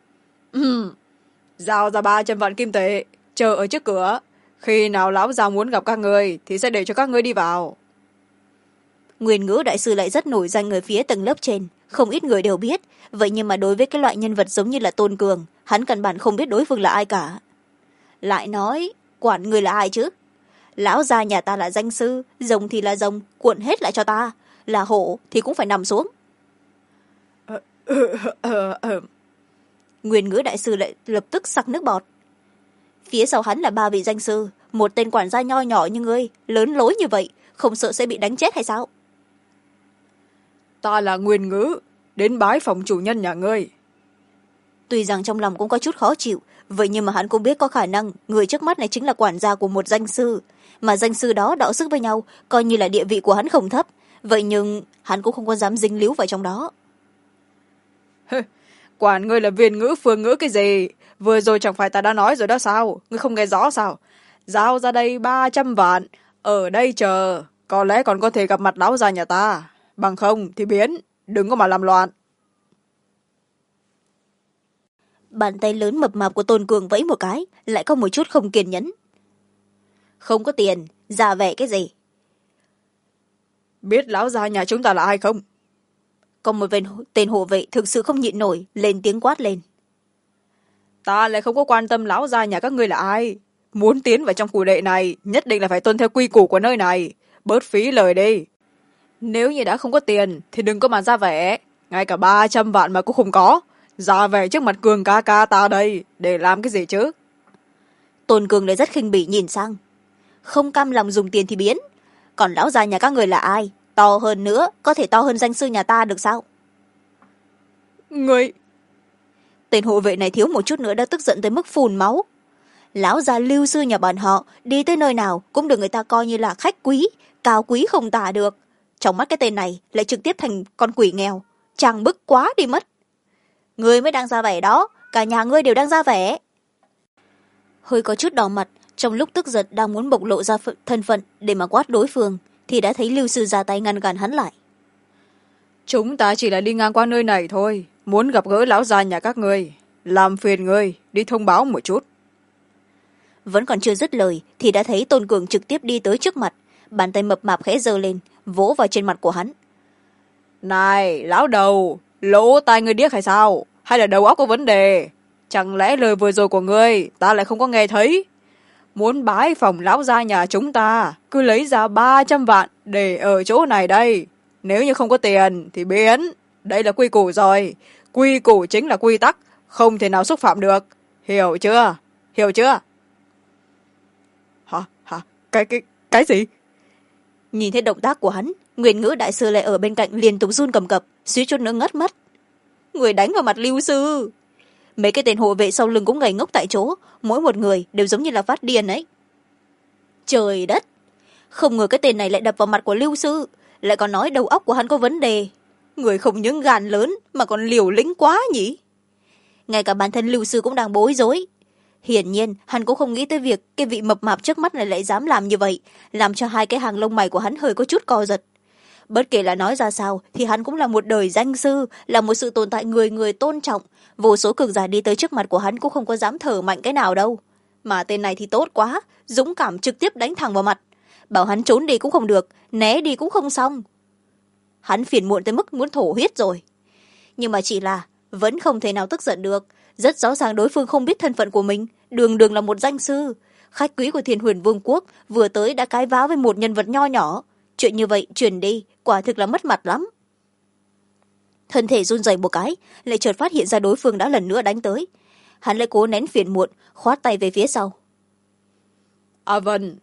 Giao ra 300 vạn kim tệ, chờ ở trước cửa. Khi nào lão già muốn gặp các người thì sẽ để cho các ngươi đi vào. Nguyên Ngữ đại sư lại rất nổi danh ở phía tầng lớp trên, không ít người đều biết. Vậy nhưng mà đối với cái loại nhân vật giống như là Tôn Cường, hắn căn bản không biết đối phương là ai cả. Lại nói, quản người là ai chứ? Lão gia nhà ta là danh sư, rồng thì là rồng, cuộn hết lại cho ta. Là hổ thì cũng phải nằm xuống. Nguyên Ngữ đại sư lại lập tức sặc nước bọt. Phía sau hắn là 3 vị danh sư, một tên quản gia nho nhỏ như ngươi, lớn lối như vậy, không sợ sẽ bị đánh chết hay sao? Ta là Nguyên Ngữ, đến bái phòng chủ nhân nhà ngươi. Tuy rằng trong lòng cũng có chút khó chịu, vậy nhưng mà hắn cũng biết có khả năng người trước mắt này chính là quản gia của một danh sư, mà danh sư đó đọ sức với nhau, coi như là địa vị của hắn không thấp, vậy nhưng hắn cũng không có dám dính líu vào trong đó. Quản ngươi là Viên Ngữ Phương Ngữ cái gì? Vừa rồi chẳng phải ta đã nói rồi đó sao? Ngươi không nghe rõ sao? Giao ra đây 300 vạn, ở đây chờ, có lẽ còn có thể gặp mặt lão già nhà ta. Bằng không thì biến, đừng có mà làm loạn. Bàn tay lớn mập mạp của Tôn Cường vẫy một cái, lại có một chút không kiên nhẫn. Không có tiền, ra vẻ cái gì? Biết lão già nhà chúng ta là ai không? Còn một tên hộ vệ thực sự không nhịn nổi, lên tiếng quát lên. Ta lại không có quan tâm lão già nhà các ngươi là ai. Muốn tiến vào trong phủ đệ này, nhất định là phải tuân theo quy củ của nơi này. Bớt phí lời đi. Nếu như đã không có tiền, thì đừng có mà ra vẻ. Ngay cả 300 vạn mà cũng không có. Ra vẻ trước mặt Cường ca ca ta đây, để làm cái gì chứ? Tôn Cường lại rất khinh bỉ nhìn sang. Không cam lòng dùng tiền thì biến. Còn lão già nhà các người là ai? To hơn nữa, có thể to hơn danh sư nhà ta được sao? Người... Tên hộ vệ này thiếu một chút nữa đã tức giận tới mức phun máu. Lão già Lưu sư nhà bọn họ đi tới nơi nào cũng được người ta coi như là khách quý, cao quý không tả được. Trong mắt cái tên này lại trực tiếp thành con quỷ nghèo, chàng bức quá đi mất. Ngươi mới đang ra vẻ đó, cả nhà ngươi đều đang ra vẻ. Hơi có chút đỏ mặt, trong lúc tức giận đang muốn bộc lộ ra thân phận để mà quát đối phương, thì đã thấy Lưu Sư ra tay ngăn cản hắn lại. Chúng ta chỉ là đi ngang qua nơi này thôi, muốn gặp gỡ lão gia nhà các ngươi, làm phiền ngươi đi thông báo một chút. Vẫn còn chưa dứt lời thì đã thấy Tôn Cường trực tiếp đi tới trước mặt, bàn tay mập mạp khẽ giơ lên, vỗ vào trên mặt của hắn. Này lão đầu, lỗ tai ngươi điếc hay sao, hay là đầu óc có vấn đề? Chẳng lẽ lời vừa rồi của ngươi ta lại không có nghe thấy? Muốn bái phòng lão gia nhà chúng ta, cứ lấy ra 300 vạn để ở chỗ này đây. Nếu như không có tiền thì biến. Đây là quy củ rồi. Quy củ chính là quy tắc, không thể nào xúc phạm được. Hiểu chưa? Hiểu chưa? Hả? Cái gì? Nhìn thấy động tác của hắn, Nguyên Ngữ đại sư lại ở bên cạnh liên tục run cầm cập, suýt chút nữa ngất mất. Người đánh vào mặt Lưu Sư. Mấy cái tên hộ vệ sau lưng cũng ngây ngốc tại chỗ, mỗi một người đều giống như là phát điên ấy. Trời đất, không ngờ cái tên này lại đập vào mặt của Lưu Sư, lại còn nói đầu óc của hắn có vấn đề. Người không những gan lớn mà còn liều lĩnh quá nhỉ. Ngay cả bản thân Lưu Sư cũng đang bối rối. Hiển nhiên hắn cũng không nghĩ tới việc cái vị mập mạp trước mắt này lại dám làm như vậy, làm cho hai cái hàng lông mày của hắn hơi có chút co giật. Bất kể là nói ra sao thì hắn cũng là một đời danh sư, là một sự tồn tại người người tôn trọng. Vô số cường giả đi tới trước mặt của hắn cũng không có dám thở mạnh cái nào đâu. Mà tên này thì tốt quá, dũng cảm trực tiếp đánh thẳng vào mặt. Bảo hắn trốn đi cũng không được, né đi cũng không xong. Hắn phiền muộn tới mức muốn thổ huyết rồi. Nhưng mà chỉ là vẫn không thể nào tức giận được. Rất rõ ràng đối phương không biết thân phận của mình, đường đường là một danh sư. Khách quý của Thiên Huyền Vương quốc vừa tới đã cãi vã với một nhân vật nho nhỏ. Chuyện như vậy truyền đi quả thực là mất mặt lắm. Thân thể run rẩy một cái, lại chợt phát hiện ra đối phương đã lần nữa đánh tới. Hắn lại cố nén phiền muộn, khoát tay về phía sau. Vâng.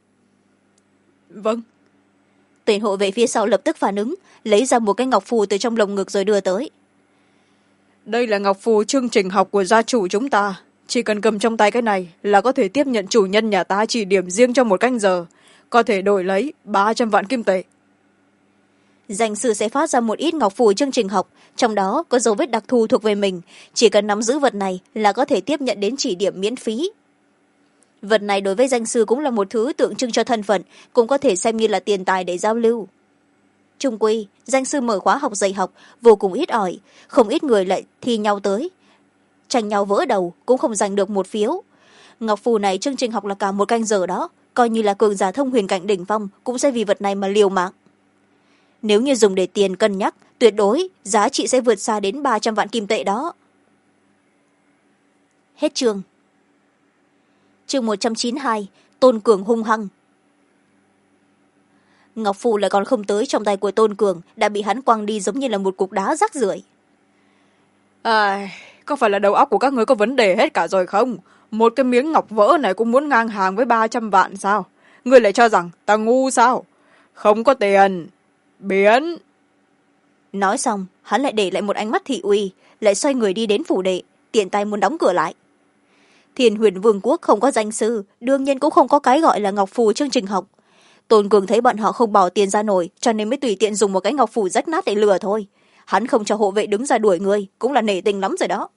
Tên hộ vệ phía sau lập tức phản ứng, lấy ra một cái ngọc phù từ trong lồng ngực rồi đưa tới. Đây là ngọc phù chương trình học của gia chủ chúng ta. Chỉ cần cầm trong tay cái này là có thể tiếp nhận chủ nhân nhà ta chỉ điểm riêng trong 1 canh giờ. Có thể đổi lấy 300 vạn kim tệ. Danh sư sẽ phát ra một ít ngọc phù chương trình học, trong đó có dấu vết đặc thù thuộc về mình. Chỉ cần nắm giữ vật này là có thể tiếp nhận đến chỉ điểm miễn phí. Vật này đối với danh sư cũng là một thứ tượng trưng cho thân phận, cũng có thể xem như là tiền tài để giao lưu. Trung quy, danh sư mở khóa học dạy học vô cùng ít ỏi, không ít người lại thi nhau tới. Tranh nhau vỡ đầu cũng không giành được một phiếu. Ngọc phù này chương trình học là cả 1 canh giờ đó, coi như là cường giả thông huyền cảnh đỉnh phong cũng sẽ vì vật này mà liều mạng. Nếu như dùng để tiền cân nhắc, tuyệt đối giá trị sẽ vượt xa đến 300 vạn kim tệ đó. Hết chương. Chương 192, Tôn Cường hung hăng. Ngọc phù lại còn không tới trong tay của Tôn Cường, đã bị hắn quăng đi giống như là một cục đá rác rưởi. Có phải là đầu óc của các ngươi có vấn đề hết cả rồi không? Một cái miếng ngọc vỡ này cũng muốn ngang hàng với 300 vạn sao? Ngươi lại cho rằng ta ngu sao? Không có tiền. Biến. Nói xong, hắn lại để lại một ánh mắt thị uy, lại xoay người đi đến phủ đệ, tiện tay muốn đóng cửa lại. Thiên Huyền Vương quốc không có danh sư, đương nhiên cũng không có cái gọi là ngọc phù chương trình học. Tôn Cường thấy bọn họ không bỏ tiền ra nổi, cho nên mới tùy tiện dùng một cái ngọc phù rách nát để lừa thôi. Hắn không cho hộ vệ đứng ra đuổi người, cũng là nể tình lắm rồi đó.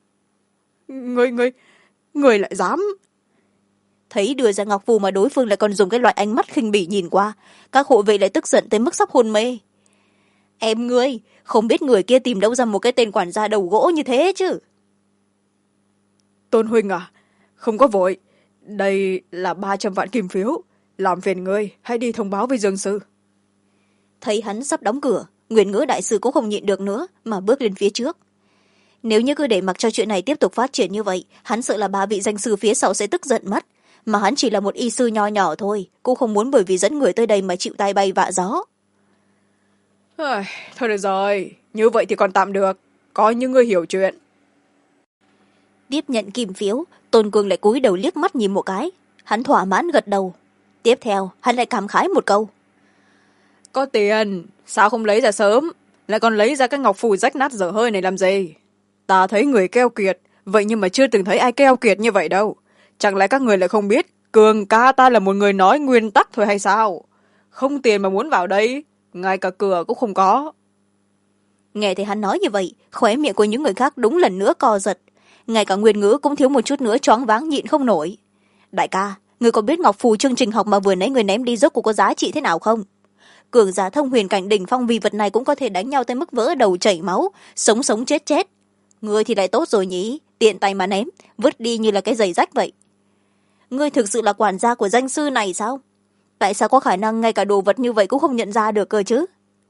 Người lại dám. Thấy đưa ra ngọc phù mà đối phương lại còn dùng cái loại ánh mắt khinh bỉ nhìn qua, các hộ vệ lại tức giận tới mức sắp hôn mê. Em ngươi, không biết người kia tìm đâu ra một cái tên quản gia đầu gỗ như thế chứ. Tôn huynh à, không có vội. Đây là 300 vạn kim phiếu. Làm phiền ngươi, hãy đi thông báo với Dương sư. Thấy hắn sắp đóng cửa, Nguyên Ngữ đại sư cũng không nhịn được nữa mà bước lên phía trước. Nếu như cứ để mặc cho chuyện này tiếp tục phát triển như vậy, hắn sợ là 3 vị danh sư phía sau sẽ tức giận mất. Mà hắn chỉ là một y sư nho nhỏ thôi, cũng không muốn bởi vì dẫn người tới đây mà chịu tai bay vạ gió. Thôi được rồi, như vậy thì còn tạm được. Có những người hiểu chuyện. Tiếp nhận kim phiếu, Tôn Cường lại cúi đầu liếc mắt nhìn một cái. Hắn thỏa mãn gật đầu. Tiếp theo, hắn lại cảm khái một câu. Có tiền, sao không lấy ra sớm? Lại còn lấy ra cái ngọc phù rách nát dở hơi này làm gì? Ta thấy người keo kiệt, vậy nhưng mà chưa từng thấy ai keo kiệt như vậy đâu. Chẳng lẽ các người lại không biết Cường ca ta là một người nói nguyên tắc thôi hay sao? Không tiền mà muốn vào đây, ngay cả cửa cũng không có. nghe thấy hắn nói như vậy, khóe miệng của những người khác đúng lần nữa co giật, ngay cả Nguyên Ngữ cũng thiếu một chút nữa choáng váng nhịn không nổi. Đại ca, người có biết ngọc phù chương trình học mà vừa nãy người ném đi rốt cuộc có giá trị thế nào không? Cường giả thông huyền cảnh đỉnh phong vì vật này cũng có thể đánh nhau tới mức vỡ đầu chảy máu, sống sống chết chết. Ngươi thì lại tốt rồi nhỉ, tiện tay mà ném, vứt đi như là cái giày rách vậy. Ngươi thực sự là quản gia của danh sư này sao? Tại sao có khả năng ngay cả đồ vật như vậy cũng không nhận ra được cơ chứ?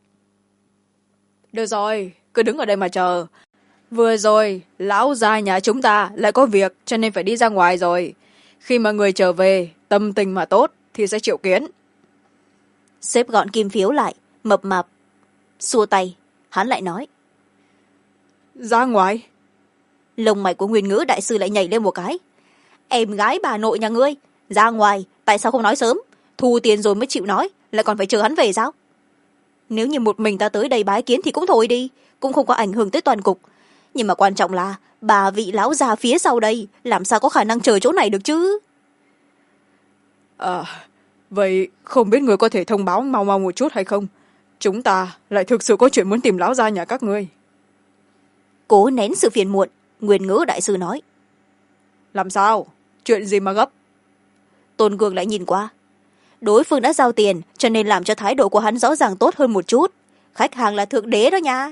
Được rồi, cứ đứng ở đây mà chờ. Vừa rồi lão gia nhà chúng ta lại có việc cho nên phải đi ra ngoài rồi. Khi mà người trở về tâm tình mà tốt thì sẽ triệu kiến. Xếp gọn kim phiếu lại, mập mạp xua tay, hắn lại nói. Ra ngoài? Lông mày của Nguyên Ngữ đại sư lại nhảy lên một cái. Em gái bà nội nhà ngươi, ra ngoài, tại sao không nói sớm? Thu tiền rồi mới chịu nói, lại còn phải chờ hắn về sao? Nếu như một mình ta tới đây bái kiến thì cũng thôi đi, cũng không có ảnh hưởng tới toàn cục. Nhưng mà quan trọng là bà vị lão già phía sau đây làm sao có khả năng chờ chỗ này được chứ? Vậy không biết người có thể thông báo mau mau một chút hay không? Chúng ta lại thực sự có chuyện muốn tìm lão gia nhà các ngươi. Cố nén sự phiền muộn, Nguyên Ngữ đại sư nói. Làm sao? Chuyện gì mà gấp? Tôn Cường lại nhìn qua. Đối phương đã giao tiền cho nên làm cho thái độ của hắn rõ ràng tốt hơn một chút. Khách hàng là thượng đế đó nha.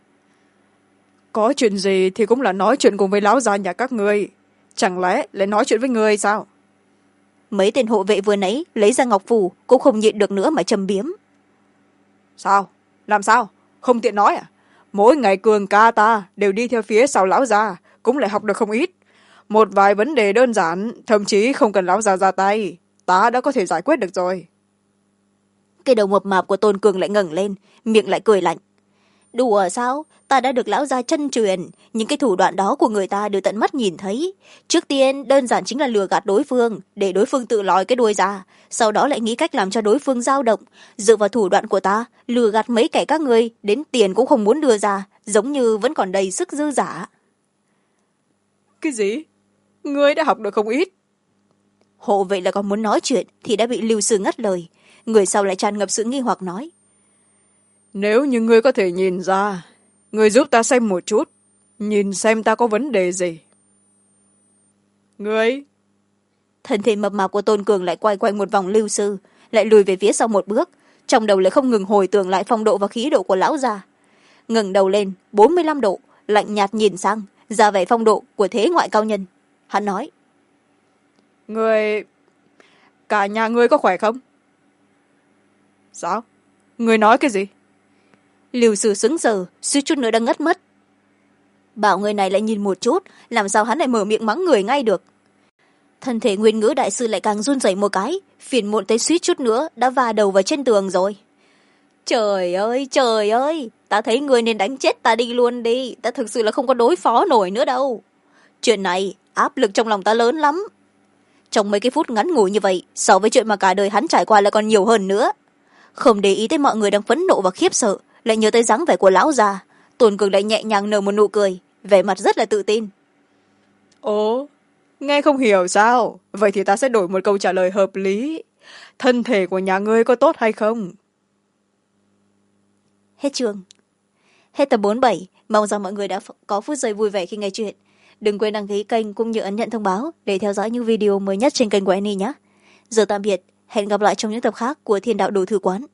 Có chuyện gì thì cũng là nói chuyện cùng với lão gia nhà các ngươi. Chẳng lẽ lại nói chuyện với ngươi sao? Mấy tên hộ vệ vừa nãy lấy ra ngọc phù cũng không nhịn được nữa mà châm biếm. Sao? Làm sao? Không tiện nói à? Mỗi ngày Cường ca ta đều đi theo phía sau lão gia, cũng lại học được không ít. Một vài vấn đề đơn giản, thậm chí không cần lão gia ra tay, ta đã có thể giải quyết được rồi. Cái đầu mập mạp của Tôn Cường lại ngẩng lên, miệng lại cười lạnh. Đùa sao? Ta đã được lão gia chân truyền, những cái thủ đoạn đó của người ta đều tận mắt nhìn thấy. Trước tiên đơn giản chính là lừa gạt đối phương, để đối phương tự lòi cái đuôi ra, sau đó lại nghĩ cách làm cho đối phương dao động. Dựa vào thủ đoạn của ta, lừa gạt mấy kẻ các ngươi, đến tiền cũng không muốn đưa ra, giống như vẫn còn đầy sức dư giả. Cái gì? Ngươi đã học được không ít? Hộ vệ là còn muốn nói chuyện thì đã bị Lưu Sư ngắt lời. Người sau lại tràn ngập sự nghi hoặc nói. Nếu như ngươi có thể nhìn ra, ngươi giúp ta xem một chút, nhìn xem ta có vấn đề gì. Ngươi? Thân thể mập mạp của Tôn Cường lại quay quanh một vòng Lưu Sư, lại lùi về phía sau một bước, trong đầu lại không ngừng hồi tưởng lại phong độ và khí độ của lão già. Ngẩng đầu lên 45 độ, lạnh nhạt nhìn sang, ra vẻ phong độ của thế ngoại cao nhân. Hắn nói. Ngươi... cả nhà ngươi có khỏe không? Sao? Ngươi nói cái gì? Lưu Sư sững sờ, suýt chút nữa đã ngất mất. Bảo người này lại nhìn một chút, làm sao hắn lại mở miệng mắng người ngay được. Thân thể Nguyên Ngữ đại sư lại càng run rẩy một cái, phiền muộn tới suýt chút nữa đã va đầu vào trên tường rồi. Trời ơi, ta thấy người nên đánh chết ta đi luôn đi, ta thực sự là không có đối phó nổi nữa đâu. Chuyện này áp lực trong lòng ta lớn lắm. Trong mấy cái phút ngắn ngủi như vậy, so với chuyện mà cả đời hắn trải qua lại còn nhiều hơn nữa. Không để ý tới mọi người đang phẫn nộ và khiếp sợ, lại nhớ tới dáng vẻ của lão già, Tôn Cường lại nhẹ nhàng nở một nụ cười, vẻ mặt rất là tự tin. Ồ, nghe không hiểu sao? Vậy thì ta sẽ đổi một câu trả lời hợp lý. Thân thể của nhà ngươi có tốt hay không? Hết chương. Hết tập 47, mong rằng mọi người đã có phút giây vui vẻ khi nghe chuyện. Đừng quên đăng ký kênh cũng như ấn nhận thông báo để theo dõi những video mới nhất trên kênh của Annie nhé. Giờ tạm biệt, hẹn gặp lại trong những tập khác của Thiên Đạo Đồ Thư Quán.